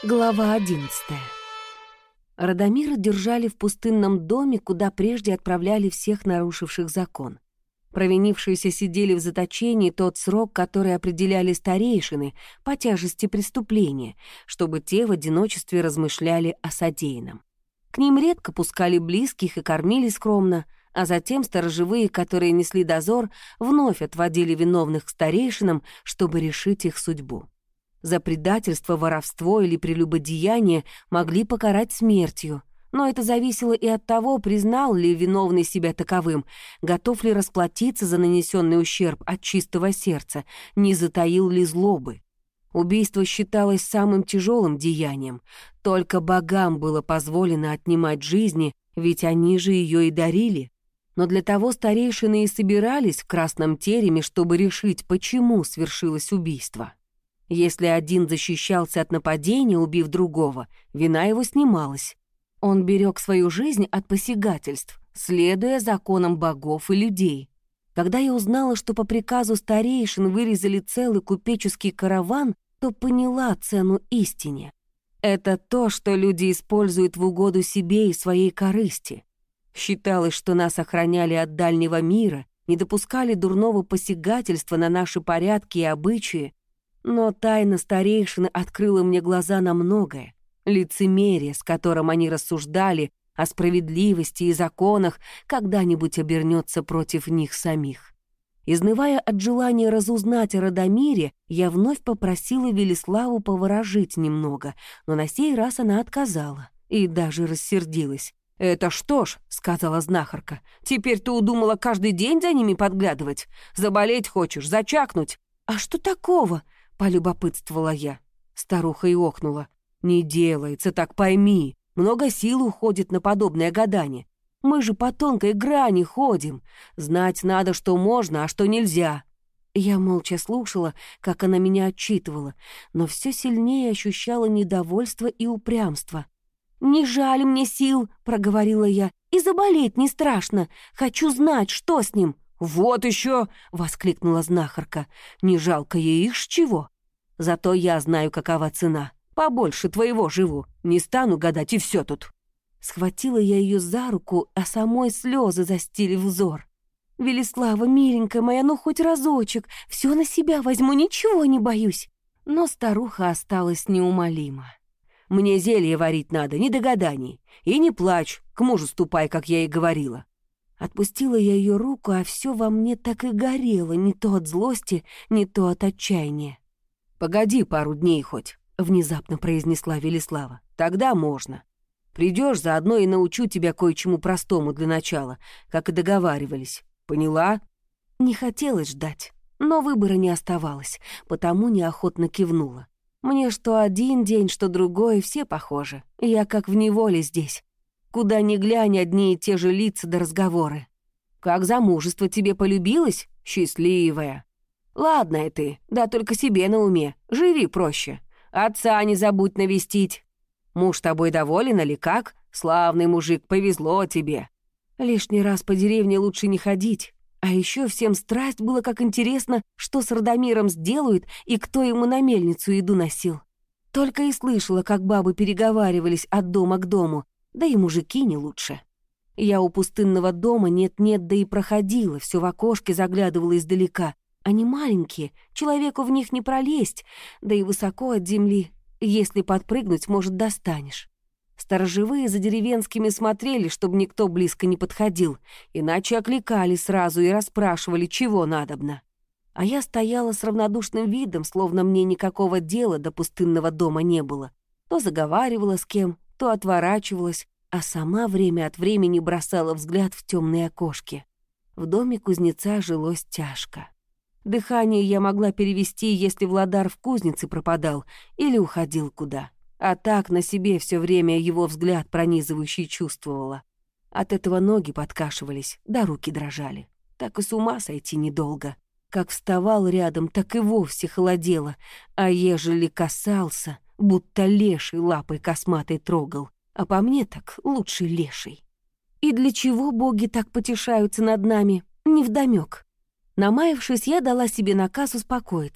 Глава 11. Радомира держали в пустынном доме, куда прежде отправляли всех нарушивших закон. Провинившиеся сидели в заточении тот срок, который определяли старейшины по тяжести преступления, чтобы те в одиночестве размышляли о содеянном. К ним редко пускали близких и кормили скромно, а затем сторожевые, которые несли дозор, вновь отводили виновных к старейшинам, чтобы решить их судьбу. За предательство, воровство или прелюбодеяние могли покарать смертью, но это зависело и от того, признал ли виновный себя таковым, готов ли расплатиться за нанесенный ущерб от чистого сердца, не затаил ли злобы. Убийство считалось самым тяжелым деянием. Только богам было позволено отнимать жизни, ведь они же ее и дарили. Но для того старейшины и собирались в красном тереме, чтобы решить, почему свершилось убийство. Если один защищался от нападения, убив другого, вина его снималась. Он берег свою жизнь от посягательств, следуя законам богов и людей. Когда я узнала, что по приказу старейшин вырезали целый купеческий караван, то поняла цену истине. Это то, что люди используют в угоду себе и своей корысти. Считалось, что нас охраняли от дальнего мира, не допускали дурного посягательства на наши порядки и обычаи, но тайна старейшины открыла мне глаза на многое. Лицемерие, с которым они рассуждали о справедливости и законах, когда-нибудь обернется против них самих. Изнывая от желания разузнать о Радомире, я вновь попросила Велиславу поворожить немного, но на сей раз она отказала и даже рассердилась. «Это что ж», — сказала знахарка, — «теперь ты удумала каждый день за ними подглядывать? Заболеть хочешь, зачахнуть?» «А что такого?» — полюбопытствовала я. Старуха и охнула. «Не делается, так пойми. Много сил уходит на подобное гадание. Мы же по тонкой грани ходим. Знать надо, что можно, а что нельзя». Я молча слушала, как она меня отчитывала, но все сильнее ощущала недовольство и упрямство. «Не жаль мне сил», — проговорила я, — «и заболеть не страшно. Хочу знать, что с ним». «Вот еще!» — воскликнула знахарка. «Не жалко ей их чего? Зато я знаю, какова цена. Побольше твоего живу. Не стану гадать, и все тут». Схватила я ее за руку, а самой слезы застили взор. «Велислава, миленькая моя, ну хоть разочек. Все на себя возьму, ничего не боюсь». Но старуха осталась неумолима. «Мне зелье варить надо, не до гаданий. И не плачь, к мужу ступай, как я и говорила». Отпустила я ее руку, а все во мне так и горело, не то от злости, не то от отчаяния. «Погоди пару дней хоть», — внезапно произнесла Велислава. «Тогда можно. Придешь, заодно и научу тебя кое-чему простому для начала, как и договаривались. Поняла?» Не хотелось ждать, но выбора не оставалось, потому неохотно кивнула. Мне что один день, что другой, все похожи. Я как в неволе здесь. Куда ни глянь, одни и те же лица да разговоры. Как замужество тебе полюбилось? Счастливая. Ладная ты, да только себе на уме. Живи проще. Отца не забудь навестить. Муж тобой доволен или как? Славный мужик, повезло тебе. Лишний раз по деревне лучше не ходить. А еще всем страсть было, как интересно, что с Радомиром сделают и кто ему на мельницу еду носил. Только и слышала, как бабы переговаривались от дома к дому, да и мужики не лучше. Я у пустынного дома нет-нет, да и проходила, все в окошке заглядывала издалека. Они маленькие, человеку в них не пролезть, да и высоко от земли. Если подпрыгнуть, может, достанешь. Сторожевые за деревенскими смотрели, чтобы никто близко не подходил, иначе окликали сразу и расспрашивали, чего надобно. А я стояла с равнодушным видом, словно мне никакого дела до пустынного дома не было. То заговаривала с кем, то отворачивалась, а сама время от времени бросала взгляд в темные окошки. В доме кузнеца жилось тяжко. Дыхание я могла перевести, если Владар в кузнице пропадал или уходил куда. А так на себе все время его взгляд пронизывающий чувствовала. От этого ноги подкашивались, да руки дрожали. Так и с ума сойти недолго. Как вставал рядом, так и вовсе холодело, а ежели касался, будто леший лапой косматой трогал, а по мне так лучше леший. И для чего боги так потешаются над нами, невдомёк. Намаявшись, я дала себе наказ успокоиться.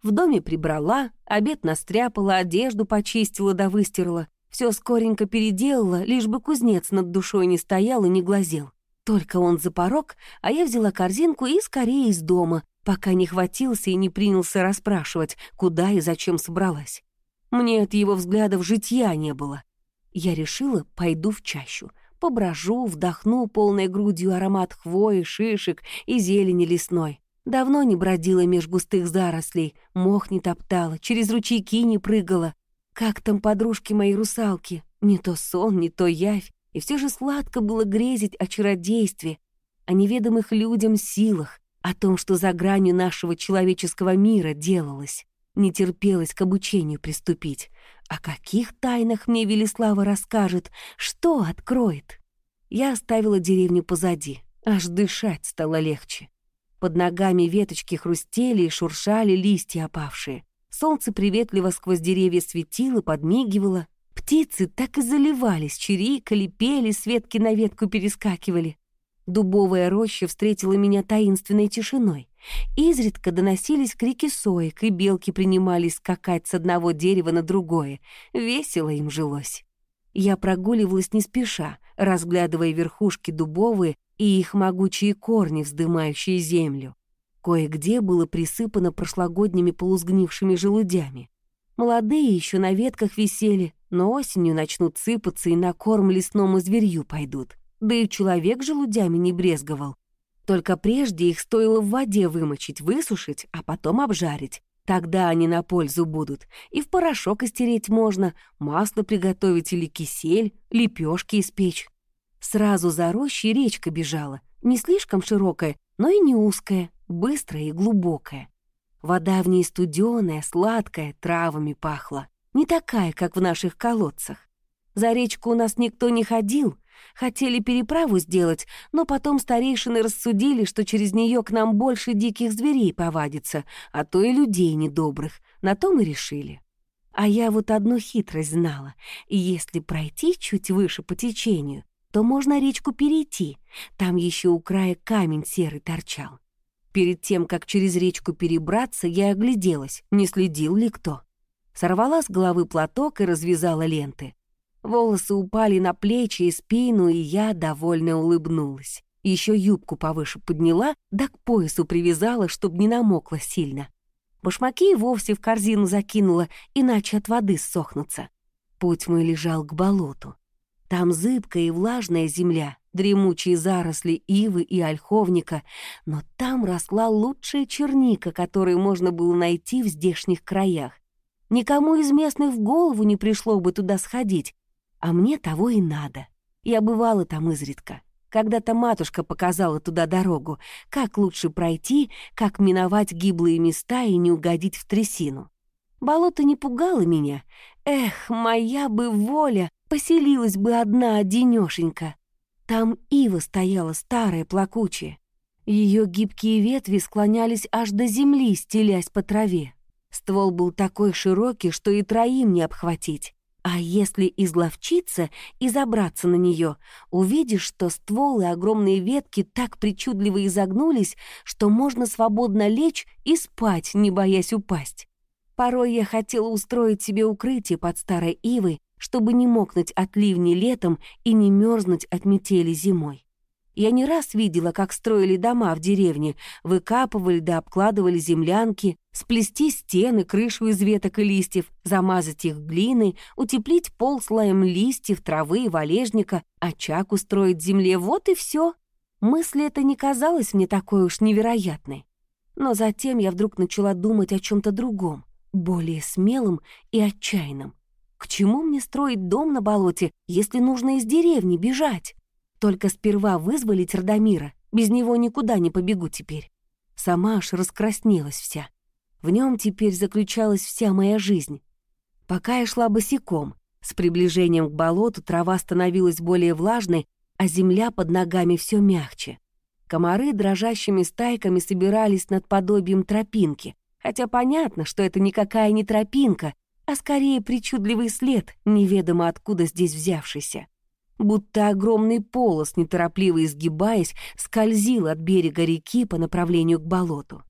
В доме прибрала, обед настряпала, одежду почистила да выстирала. Все скоренько переделала, лишь бы кузнец над душой не стоял и не глазел. Только он за порог, а я взяла корзинку и скорее из дома, пока не хватился и не принялся расспрашивать, куда и зачем собралась. Мне от его взглядов житья не было. Я решила, пойду в чащу. Поброжу, вдохну полной грудью аромат хвои, шишек и зелени лесной. Давно не бродила меж густых зарослей, мох не топтала, через ручейки не прыгала. Как там подружки мои русалки? Не то сон, не то явь. И все же сладко было грезить о чародействе, о неведомых людям силах, о том, что за гранью нашего человеческого мира делалось. Не терпелось к обучению приступить. О каких тайнах мне Велислава расскажет, что откроет? Я оставила деревню позади, аж дышать стало легче. Под ногами веточки хрустели и шуршали листья опавшие. Солнце приветливо сквозь деревья светило, подмигивало. Птицы так и заливались, чирикали, пели, с ветки на ветку перескакивали. Дубовая роща встретила меня таинственной тишиной. Изредка доносились крики соек, и белки принимались скакать с одного дерева на другое. Весело им жилось. Я прогуливалась не спеша, разглядывая верхушки дубовые и их могучие корни, вздымающие землю. Кое-где было присыпано прошлогодними полузгнившими желудями. Молодые еще на ветках висели, но осенью начнут сыпаться и на корм лесному зверью пойдут. Да и человек желудями не брезговал. Только прежде их стоило в воде вымочить, высушить, а потом обжарить. Тогда они на пользу будут. И в порошок истереть можно, масло приготовить или кисель, лепешки испечь. Сразу за рощей речка бежала, не слишком широкая, но и не узкая, быстрая и глубокая. Вода в ней студеная, сладкая, травами пахла. Не такая, как в наших колодцах. За речку у нас никто не ходил. Хотели переправу сделать, но потом старейшины рассудили, что через нее к нам больше диких зверей повадится, а то и людей недобрых. На то мы решили. А я вот одну хитрость знала. И если пройти чуть выше по течению, то можно речку перейти. Там еще у края камень серый торчал. Перед тем, как через речку перебраться, я огляделась, не следил ли кто. Сорвала с головы платок и развязала ленты. Волосы упали на плечи и спину, и я довольно улыбнулась. Еще юбку повыше подняла, да к поясу привязала, чтобы не намокла сильно. Башмаки и вовсе в корзину закинула, иначе от воды ссохнутся. Путь мой лежал к болоту. Там зыбкая и влажная земля, дремучие заросли ивы и ольховника, но там росла лучшая черника, которую можно было найти в здешних краях. Никому из местных в голову не пришло бы туда сходить, а мне того и надо. Я бывала там изредка. Когда-то матушка показала туда дорогу, как лучше пройти, как миновать гиблые места и не угодить в трясину. Болото не пугало меня. Эх, моя бы воля, поселилась бы одна-одинёшенька. Там ива стояла старая, плакучая. Ее гибкие ветви склонялись аж до земли, стелясь по траве. Ствол был такой широкий, что и троим не обхватить. А если изловчиться и забраться на нее, увидишь, что ствол и огромные ветки так причудливо изогнулись, что можно свободно лечь и спать, не боясь упасть. Порой я хотела устроить себе укрытие под старой ивой, чтобы не мокнуть от ливней летом и не мерзнуть от метели зимой. Я не раз видела, как строили дома в деревне, выкапывали да обкладывали землянки, сплести стены, крышу из веток и листьев, замазать их глиной, утеплить пол слоем листьев, травы и валежника, очаг устроить в земле — вот и все. Мысль эта не казалась мне такой уж невероятной. Но затем я вдруг начала думать о чем-то другом, более смелом и отчаянном. К чему мне строить дом на болоте, если нужно из деревни бежать? Только сперва вызволить Радомира, без него никуда не побегу теперь. Сама аж раскраснелась вся. В нем теперь заключалась вся моя жизнь. Пока я шла босиком, с приближением к болоту трава становилась более влажной, а земля под ногами все мягче. Комары дрожащими стайками собирались над подобием тропинки, хотя понятно, что это никакая не тропинка, а скорее причудливый след, неведомо откуда здесь взявшийся. Будто огромный полос, неторопливо изгибаясь, скользил от берега реки по направлению к болоту.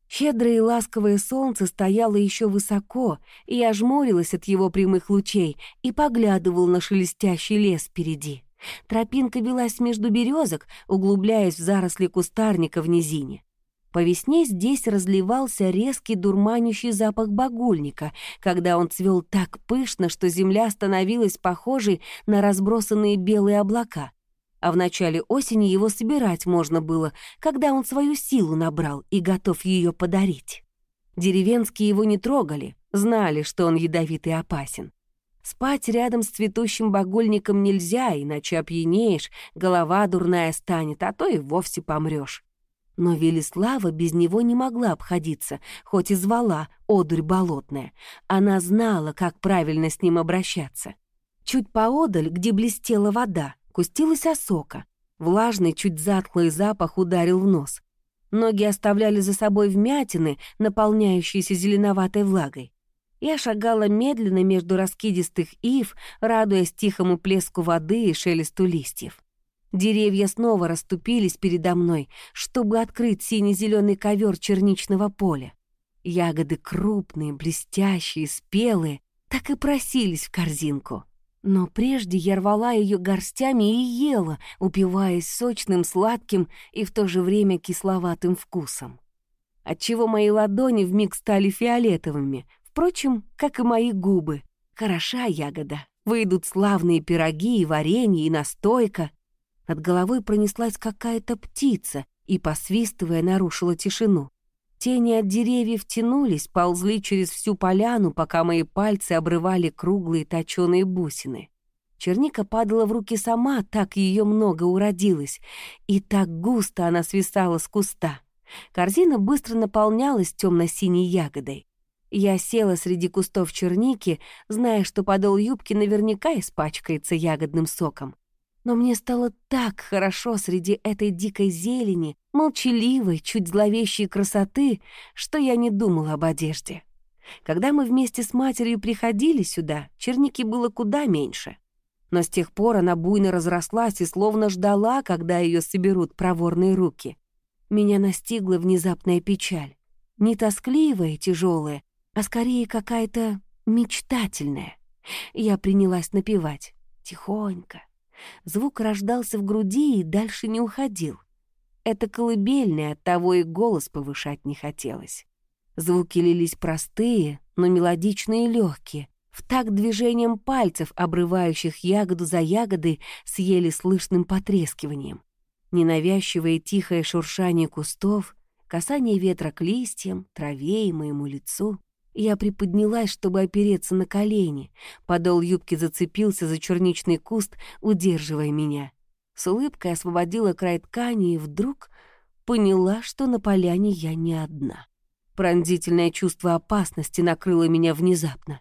Щедрое и ласковое солнце стояло еще высоко, и я жмурилась от его прямых лучей и поглядывал на шелестящий лес впереди. Тропинка велась между березок, углубляясь в заросли кустарника в низине. По весне здесь разливался резкий дурманящий запах багульника, когда он цвел так пышно, что земля становилась похожей на разбросанные белые облака. А в начале осени его собирать можно было, когда он свою силу набрал и готов ее подарить. Деревенские его не трогали, знали, что он ядовит и опасен. Спать рядом с цветущим багульником нельзя, иначе опьянеешь, голова дурная станет, а то и вовсе помрёшь. Но Велислава без него не могла обходиться, хоть и звала одурь болотная. Она знала, как правильно с ним обращаться. Чуть поодаль, где блестела вода, кустилась осока. Влажный, чуть затхлый запах ударил в нос. Ноги оставляли за собой вмятины, наполняющиеся зеленоватой влагой. Я шагала медленно между раскидистых ив, радуясь тихому плеску воды и шелесту листьев. Деревья снова расступились передо мной, чтобы открыть сине-зеленый ковер черничного поля. Ягоды крупные, блестящие, спелые, так и просились в корзинку. Но прежде я рвала ее горстями и ела, упиваясь сочным, сладким и в то же время кисловатым вкусом. Отчего мои ладони вмиг стали фиолетовыми, впрочем, как и мои губы. Хороша ягода, выйдут славные пироги и варенье, и настойка. Над головой пронеслась какая-то птица и, посвистывая, нарушила тишину. Тени от деревьев тянулись, ползли через всю поляну, пока мои пальцы обрывали круглые точёные бусины. Черника падала в руки сама, так ее много уродилось, и так густо она свисала с куста. Корзина быстро наполнялась темно-синей ягодой. Я села среди кустов черники, зная, что подол юбки наверняка испачкается ягодным соком. Но мне стало так хорошо среди этой дикой зелени, молчаливой, чуть зловещей красоты, что я не думала об одежде. Когда мы вместе с матерью приходили сюда, черники было куда меньше. Но с тех пор она буйно разрослась и словно ждала, когда ее соберут проворные руки. Меня настигла внезапная печаль. Не тоскливая и тяжелая, а скорее какая-то мечтательная. Я принялась напевать тихонько. Звук рождался в груди и дальше не уходил. Это колыбельное, оттого и голос повышать не хотелось. Звуки лились простые, но мелодичные и легкие, в такт движением пальцев, обрывающих ягоду за ягодой с еле слышным потрескиванием. Ненавязчивое и тихое шуршание кустов, касание ветра к листьям, траве и моему лицу. Я приподнялась, чтобы опереться на колени. Подол юбки зацепился за черничный куст, удерживая меня. С улыбкой освободила край ткани и вдруг поняла, что на поляне я не одна. Пронзительное чувство опасности накрыло меня внезапно.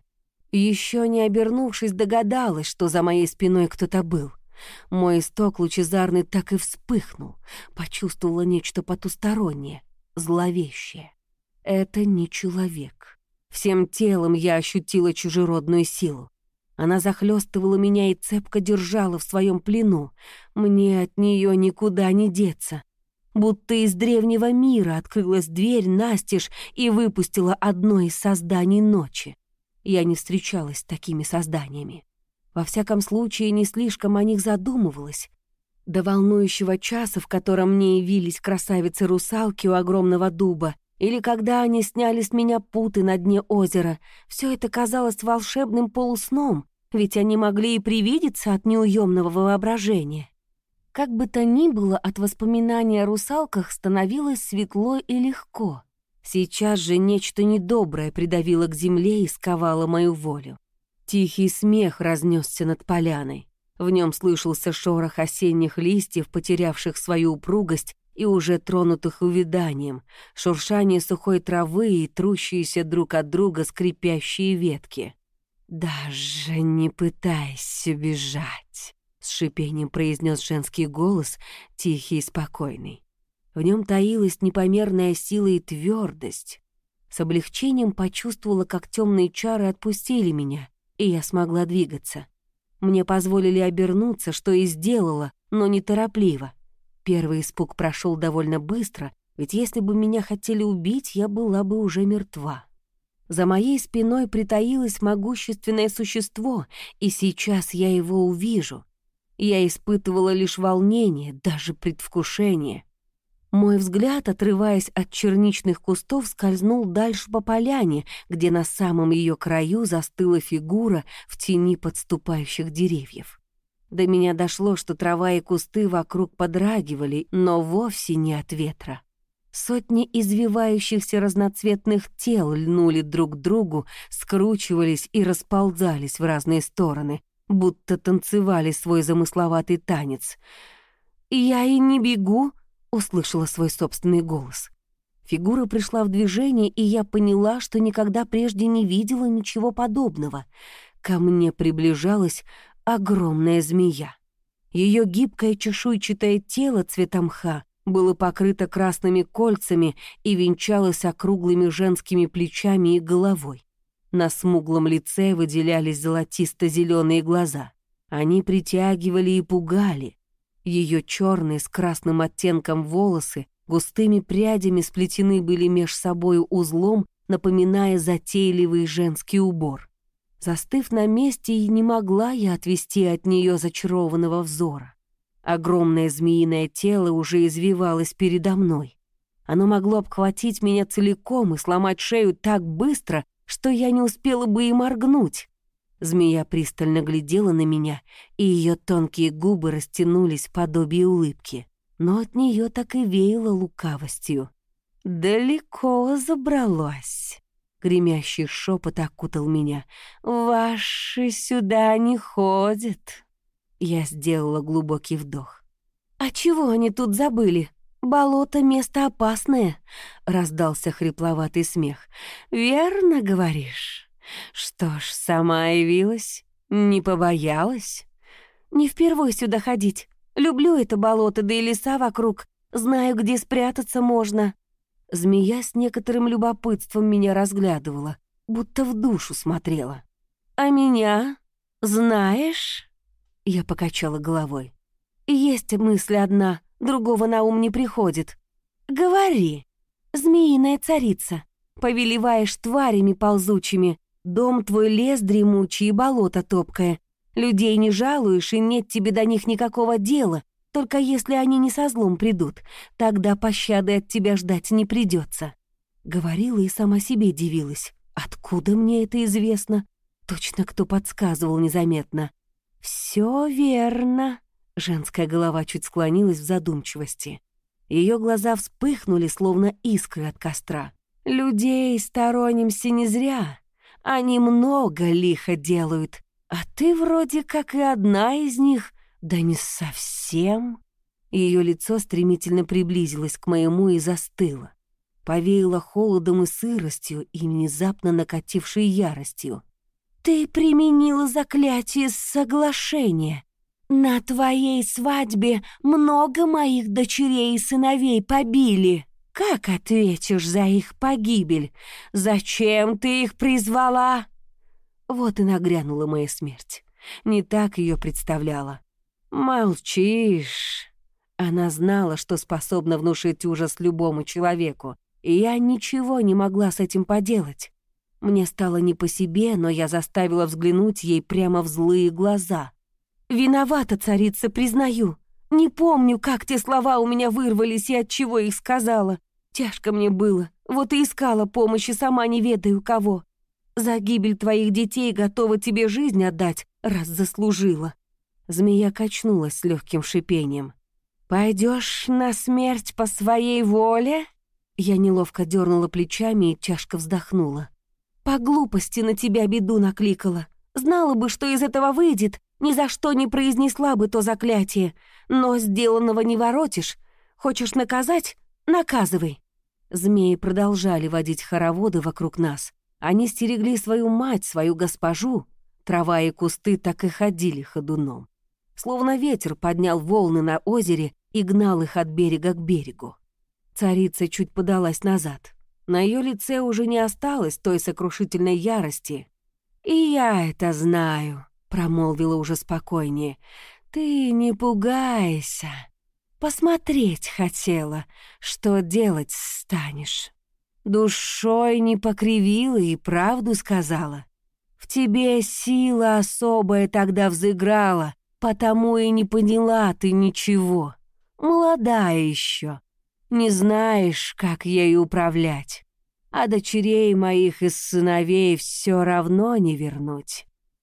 Еще не обернувшись, догадалась, что за моей спиной кто-то был. Мой исток лучезарный так и вспыхнул. Почувствовала нечто потустороннее, зловещее. Это не человек. Всем телом я ощутила чужеродную силу. Она захлестывала меня и цепко держала в своем плену. Мне от нее никуда не деться. Будто из древнего мира открылась дверь настежь и выпустила одно из созданий ночи. Я не встречалась с такими созданиями. Во всяком случае, не слишком о них задумывалась. До волнующего часа, в котором мне явились красавицы-русалки у огромного дуба, или когда они сняли с меня путы на дне озера, все это казалось волшебным полусном, ведь они могли и привидеться от неуемного воображения. Как бы то ни было, от воспоминания о русалках становилось светло и легко. Сейчас же нечто недоброе придавило к земле и сковало мою волю. Тихий смех разнесся над поляной. В нем слышался шорох осенних листьев, потерявших свою упругость и уже тронутых увяданием, шуршание сухой травы и трущиеся друг от друга скрипящие ветки. «Даже не пытайся бежать», — с шипением произнес женский голос, тихий и спокойный. В нем таилась непомерная сила и твердость. С облегчением почувствовала, как темные чары отпустили меня, и я смогла двигаться. Мне позволили обернуться, что и сделала, но неторопливо. Первый испуг прошел довольно быстро, Ведь если бы меня хотели убить, я была бы уже мертва. За моей спиной притаилось могущественное существо, и сейчас я его увижу. Я испытывала лишь волнение, даже предвкушение. Мой взгляд, отрываясь от черничных кустов, скользнул дальше по поляне, где на самом ее краю застыла фигура в тени подступающих деревьев. До меня дошло, что трава и кусты вокруг подрагивали, но вовсе не от ветра. Сотни извивающихся разноцветных тел льнули друг к другу, скручивались и расползались в разные стороны, будто танцевали свой замысловатый танец. «Я и не бегу», — услышала свой собственный голос. Фигура пришла в движение, и я поняла, что никогда прежде не видела ничего подобного. Ко мне приближалась огромная змея. Ее гибкое чешуйчатое тело цвета мха было покрыто красными кольцами и венчалось округлыми женскими плечами и головой. На смуглом лице выделялись золотисто-зеленые глаза. Они притягивали и пугали. Ее черные с красным оттенком волосы густыми прядями сплетены были меж собою узлом, напоминая затейливый женский убор. Застыв на месте, и не могла я отвести от нее зачарованного взора. Огромное змеиное тело уже извивалось передо мной. Оно могло обхватить меня целиком и сломать шею так быстро, что я не успела бы и моргнуть. Змея пристально глядела на меня, и ее тонкие губы растянулись в подобие улыбки. Но от нее так и веяло лукавостью. «Далеко забралась», — гремящий шепот окутал меня. «Ваши сюда не ходят». Я сделала глубокий вдох. «А чего они тут забыли? Болото — место опасное», — раздался хрипловатый смех. «Верно говоришь? Что ж, сама явилась, не побоялась? Не впервой сюда ходить. Люблю это болото, да и леса вокруг. Знаю, где спрятаться можно». Змея с некоторым любопытством меня разглядывала, будто в душу смотрела. «А меня знаешь?» Я покачала головой. «Есть мысль одна, другого на ум не приходит. Говори, змеиная царица, повелеваешь тварями ползучими, дом твой лес дремучий и болото топкое. Людей не жалуешь, и нет тебе до них никакого дела, только если они не со злом придут, тогда пощады от тебя ждать не придется». Говорила и сама себе дивилась. Откуда мне это известно? Точно кто подсказывал незаметно. «Все верно», — женская голова чуть склонилась в задумчивости. Ее глаза вспыхнули, словно искры от костра. «Людей сторонимся не зря. Они много лихо делают, а ты вроде как и одна из них, да не совсем». Ее лицо стремительно приблизилось к моему и застыло. Повеяло холодом и сыростью и внезапно накатившей яростью. «Ты применила заклятие соглашения. На твоей свадьбе много моих дочерей и сыновей побили. Как ответишь за их погибель? Зачем ты их призвала?» Вот и нагрянула моя смерть. Не так ее представляла. «Молчишь». Она знала, что способна внушить ужас любому человеку, и я ничего не могла с этим поделать. Мне стало не по себе, но я заставила взглянуть ей прямо в злые глаза. «Виновата, царица, признаю. Не помню, как те слова у меня вырвались и от чего их сказала. Тяжко мне было, вот и искала помощи, сама не ведаю кого. За гибель твоих детей готова тебе жизнь отдать, раз заслужила». Змея качнулась с легким шипением. «Пойдешь на смерть по своей воле?» Я неловко дернула плечами и тяжко вздохнула. «По глупости на тебя беду накликала. Знала бы, что из этого выйдет, ни за что не произнесла бы то заклятие. Но сделанного не воротишь. Хочешь наказать? Наказывай». Змеи продолжали водить хороводы вокруг нас. Они стерегли свою мать, свою госпожу. Трава и кусты так и ходили ходуном. Словно ветер поднял волны на озере и гнал их от берега к берегу. Царица чуть подалась назад. На ее лице уже не осталось той сокрушительной ярости. «И я это знаю», — промолвила уже спокойнее. «Ты не пугайся. Посмотреть хотела, что делать станешь. Душой не покривила и правду сказала. В тебе сила особая тогда взыграла, потому и не поняла ты ничего. Молодая еще, не знаешь, как ею управлять. А дочерей моих из сыновей все равно не вернуть.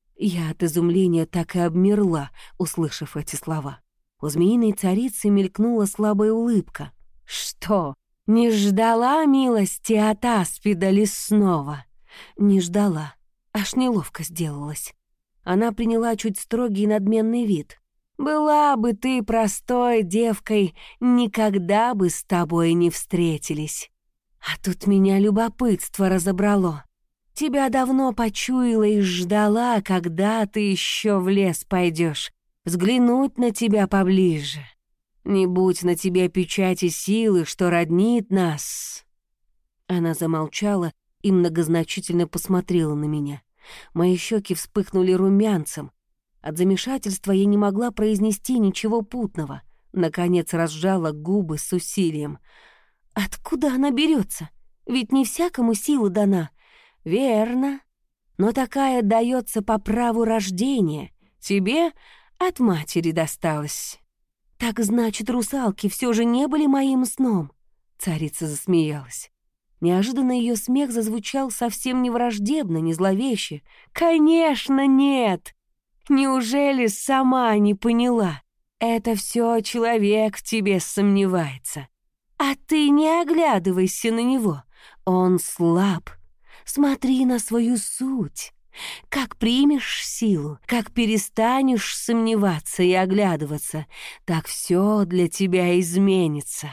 Я от изумления так и обмерла, услышав эти слова. У змеиной царицы мелькнула слабая улыбка. Что, не ждала милости от аспида лесного? Не ждала, аж неловко сделалась. Она приняла чуть строгий и надменный вид. «Была бы ты простой девкой, никогда бы с тобой не встретились. А тут меня любопытство разобрало. Тебя давно почуяла и ждала, когда ты еще в лес пойдешь, взглянуть на тебя поближе. Не будь на тебе печати силы, что роднит нас». Она замолчала и многозначительно посмотрела на меня. Мои щеки вспыхнули румянцем. От замешательства я не могла произнести ничего путного. Наконец разжала губы с усилием. «Откуда она берется? Ведь не всякому сила дана». «Верно. Но такая дается по праву рождения. Тебе от матери досталось». «Так значит, русалки все же не были моим сном?» Царица засмеялась. Неожиданно ее смех зазвучал совсем не враждебно, не зловеще. «Конечно, нет! Неужели сама не поняла? Это все человек в тебе сомневается. А ты не оглядывайся на него, он слаб. Смотри на свою суть. Как примешь силу, как перестанешь сомневаться и оглядываться, так все для тебя изменится».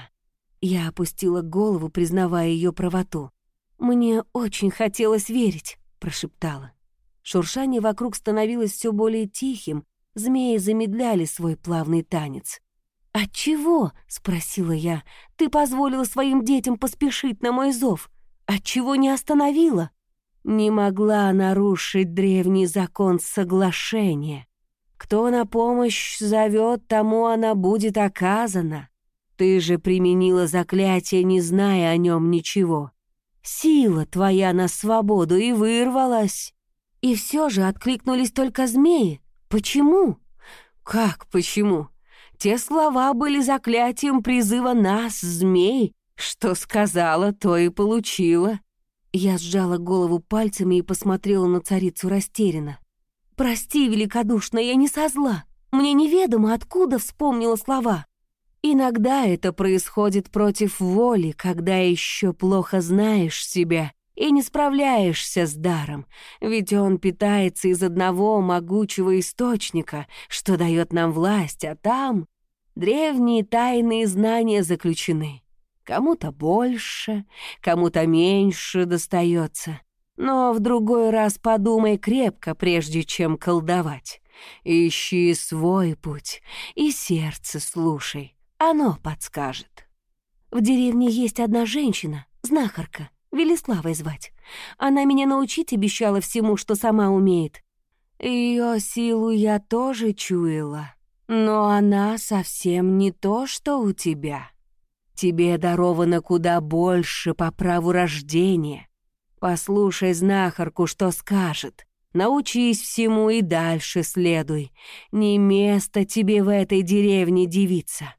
Я опустила голову, признавая ее правоту. «Мне очень хотелось верить», — прошептала. Шуршание вокруг становилось все более тихим, змеи замедляли свой плавный танец. «Отчего?» — спросила я. «Ты позволила своим детям поспешить на мой зов? Отчего не остановила?» «Не могла нарушить древний закон соглашения. Кто на помощь зовет, тому она будет оказана. Ты же применила заклятие, не зная о нем ничего. Сила твоя на свободу и вырвалась. И все же откликнулись только змеи. Почему?» «Как почему? Те слова были заклятием призыва нас, змей. Что сказала, то и получила». Я сжала голову пальцами и посмотрела на царицу растерянно. «Прости, великодушно, я не со зла. Мне неведомо, откуда вспомнила слова. Иногда это происходит против воли, когда еще плохо знаешь себя и не справляешься с даром, ведь он питается из одного могучего источника, что дает нам власть, а там древние тайные знания заключены. Кому-то больше, кому-то меньше достается. Но в другой раз подумай крепко, прежде чем колдовать. Ищи свой путь и сердце слушай, оно подскажет». «В деревне есть одна женщина, знахарка, Велиславой звать. Она меня научить обещала всему, что сама умеет. Ее силу я тоже чуяла, но она совсем не то, что у тебя. Тебе даровано куда больше по праву рождения. Послушай знахарку, что скажет. Научись всему и дальше следуй. Не место тебе в этой деревне, девица».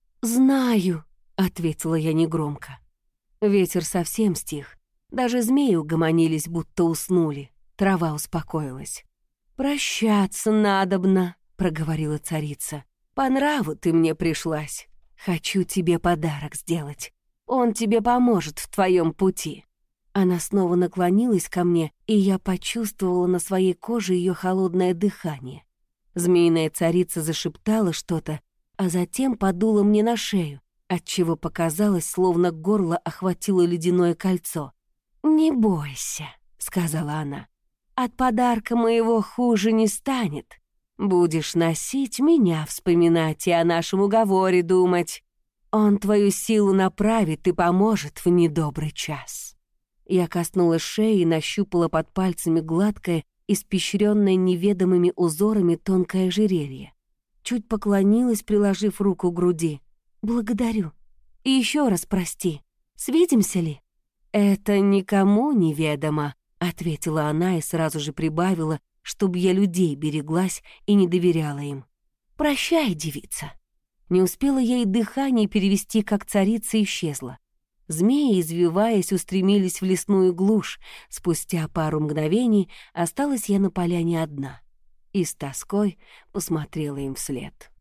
«Знаю», — ответила я негромко. Ветер совсем стих. Даже змеи угомонились, будто уснули. Трава успокоилась. «Прощаться надобно», — проговорила царица. «По нраву ты мне пришлась. Хочу тебе подарок сделать. Он тебе поможет в твоем пути». Она снова наклонилась ко мне, и я почувствовала на своей коже ее холодное дыхание. Змеиная царица зашептала что-то, а затем подула мне на шею, отчего показалось, словно горло охватило ледяное кольцо. «Не бойся», — сказала она. «От подарка моего хуже не станет. Будешь носить, меня вспоминать и о нашем уговоре думать. Он твою силу направит и поможет в недобрый час». Я коснулась шеи и нащупала под пальцами гладкое, испещренное неведомыми узорами тонкое ожерелье. Чуть поклонилась, приложив руку к груди. «Благодарю. И еще раз прости. Свидимся ли?» «Это никому неведомо», — ответила она и сразу же прибавила, чтобы я людей береглась и не доверяла им. «Прощай, девица». Не успела я и дыхание перевести, как царица исчезла. Змеи, извиваясь, устремились в лесную глушь. Спустя пару мгновений осталась я на поляне одна и с тоской посмотрела им вслед.